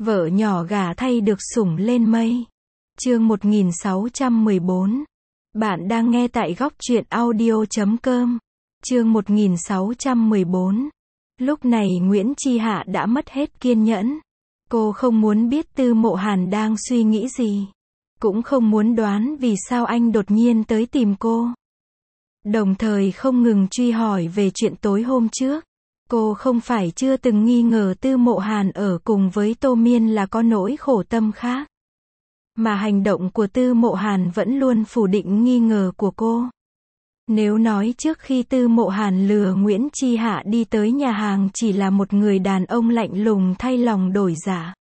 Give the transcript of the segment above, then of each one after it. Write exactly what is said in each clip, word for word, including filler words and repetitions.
Vợ nhỏ gả thay được sủng lên mây. Chương một nghìn sáu trăm mười bốn. Bạn đang nghe tại góc truyện audio chấm com. Chương một nghìn sáu trăm mười bốn. Lúc này Nguyễn Chi Hạ đã mất hết kiên nhẫn. Cô không muốn biết Tư Mộ Hàn đang suy nghĩ gì. Cũng không muốn đoán vì sao anh đột nhiên tới tìm cô. Đồng thời không ngừng truy hỏi về chuyện tối hôm trước. Cô không phải chưa từng nghi ngờ Tư Mộ Hàn ở cùng với Tô Miên là có nỗi khổ tâm khác. Mà hành động của Tư Mộ Hàn vẫn luôn phủ định nghi ngờ của cô. Nếu nói trước khi Tư Mộ Hàn lừa Nguyễn Chi Hạ đi tới nhà hàng chỉ là một người đàn ông lạnh lùng thay lòng đổi dạ.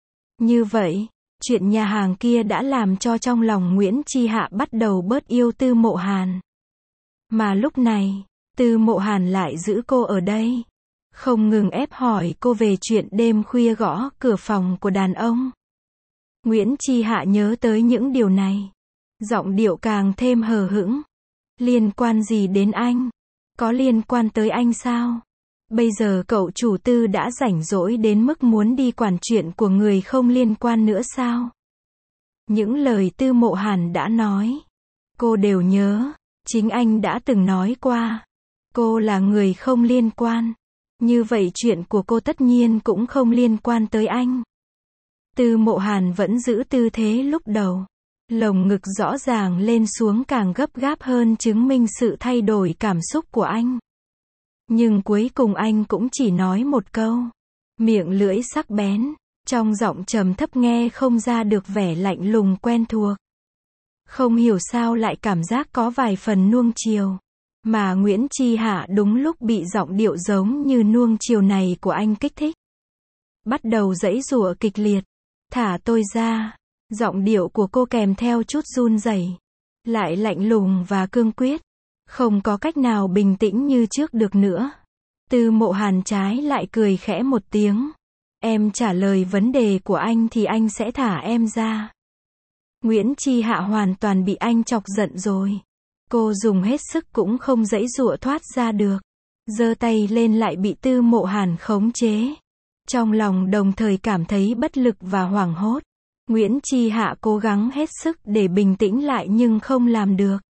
Như vậy, chuyện nhà hàng kia đã làm cho trong lòng Nguyễn Chi Hạ bắt đầu bớt yêu Tư Mộ Hàn. Mà lúc này, Tư Mộ Hàn lại giữ cô ở đây. Không ngừng ép hỏi cô về chuyện đêm khuya gõ cửa phòng của đàn ông. Nguyễn Chi Hạ nhớ tới những điều này. Giọng điệu càng thêm hờ hững. Liên quan gì đến anh? Có liên quan tới anh sao? Bây giờ cậu chủ Tư đã rảnh rỗi đến mức muốn đi quản chuyện của người không liên quan nữa sao? Những lời Tư Mộ Hàn đã nói, cô đều nhớ. Chính anh đã từng nói qua. Cô là người không liên quan. Như vậy chuyện của cô tất nhiên cũng không liên quan tới anh. Tư Mộ Hàn vẫn giữ tư thế lúc đầu. Lồng ngực rõ ràng lên xuống càng gấp gáp hơn chứng minh sự thay đổi cảm xúc của anh. Nhưng cuối cùng anh cũng chỉ nói một câu. Miệng lưỡi sắc bén. Trong giọng trầm thấp nghe không ra được vẻ lạnh lùng quen thuộc. Không hiểu sao lại cảm giác có vài phần nuông chiều. Mà Nguyễn Chi Hạ đúng lúc bị giọng điệu giống như nuông chiều này của anh kích thích. Bắt đầu giãy giụa kịch liệt. Thả tôi ra. Giọng điệu của cô kèm theo chút run rẩy. Lại lạnh lùng và cương quyết. Không có cách nào bình tĩnh như trước được nữa. Tư Mộ Hàn trái lại cười khẽ một tiếng. Em trả lời vấn đề của anh thì anh sẽ thả em ra. Nguyễn Chi Hạ hoàn toàn bị anh chọc giận rồi. Cô dùng hết sức cũng không giãy giụa thoát ra được. Giơ tay lên lại bị Tư Mộ Hàn khống chế. Trong lòng đồng thời cảm thấy bất lực và hoảng hốt. Nguyễn Chi Hạ cố gắng hết sức để bình tĩnh lại nhưng không làm được.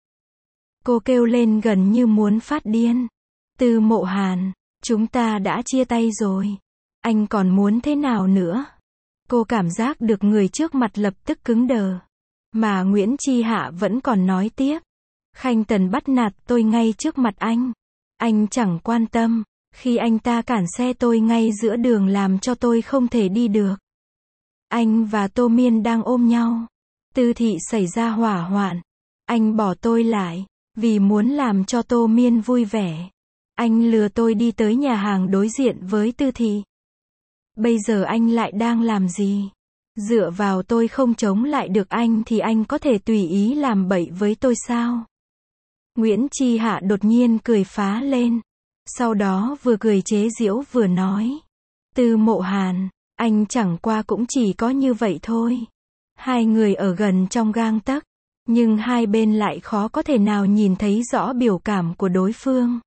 Cô kêu lên gần như muốn phát điên. Tư Mộ Hàn, chúng ta đã chia tay rồi. Anh còn muốn thế nào nữa? Cô cảm giác được người trước mặt lập tức cứng đờ. Mà Nguyễn Chi Hạ vẫn còn nói tiếp. Khanh Tần bắt nạt tôi ngay trước mặt anh. Anh chẳng quan tâm. Khi anh ta cản xe tôi ngay giữa đường làm cho tôi không thể đi được. Anh và Tô Miên đang ôm nhau. Tư thị xảy ra hỏa hoạn. Anh bỏ tôi lại. Vì muốn làm cho Tô Miên vui vẻ. Anh lừa tôi đi tới nhà hàng đối diện với Tư thị. Bây giờ anh lại đang làm gì? Dựa vào tôi không chống lại được anh thì anh có thể tùy ý làm bậy với tôi sao? Nguyễn Chi Hạ đột nhiên cười phá lên. Sau đó vừa cười chế giễu vừa nói. Tư Mộ Hàn, anh chẳng qua cũng chỉ có như vậy thôi. Hai người ở gần trong gang tấc. Nhưng hai bên lại khó có thể nào nhìn thấy rõ biểu cảm của đối phương.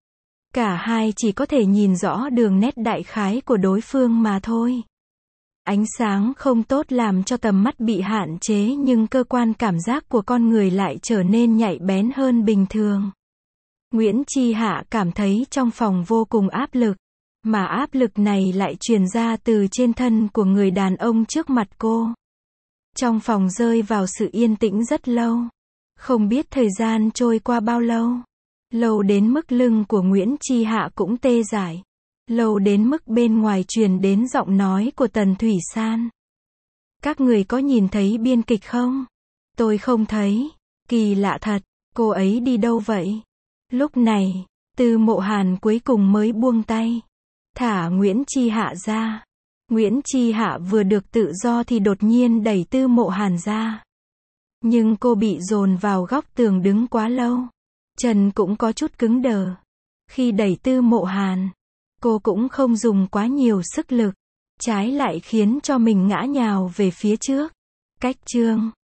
Cả hai chỉ có thể nhìn rõ đường nét đại khái của đối phương mà thôi. Ánh sáng không tốt làm cho tầm mắt bị hạn chế nhưng cơ quan cảm giác của con người lại trở nên nhạy bén hơn bình thường. Nguyễn Chi Hạ cảm thấy trong phòng vô cùng áp lực. Mà áp lực này lại truyền ra từ trên thân của người đàn ông trước mặt cô. Trong phòng rơi vào sự yên tĩnh rất lâu. Không biết thời gian trôi qua bao lâu. Lâu đến mức lưng của Nguyễn Chi Hạ cũng tê dại. Lâu đến mức bên ngoài truyền đến giọng nói của Tần Thủy San. Các người có nhìn thấy biên kịch không? Tôi không thấy. Kỳ lạ thật, cô ấy đi đâu vậy? Lúc này, Tư Mộ Hàn cuối cùng mới buông tay. Thả Nguyễn Chi Hạ ra. Nguyễn Chi Hạ vừa được tự do thì đột nhiên đẩy Tư Mộ Hàn ra. Nhưng cô bị dồn vào góc tường đứng quá lâu. Chân cũng có chút cứng đờ. Khi đẩy Tư Mộ Hàn, cô cũng không dùng quá nhiều sức lực. Trái lại khiến cho mình ngã nhào về phía trước. Cách chương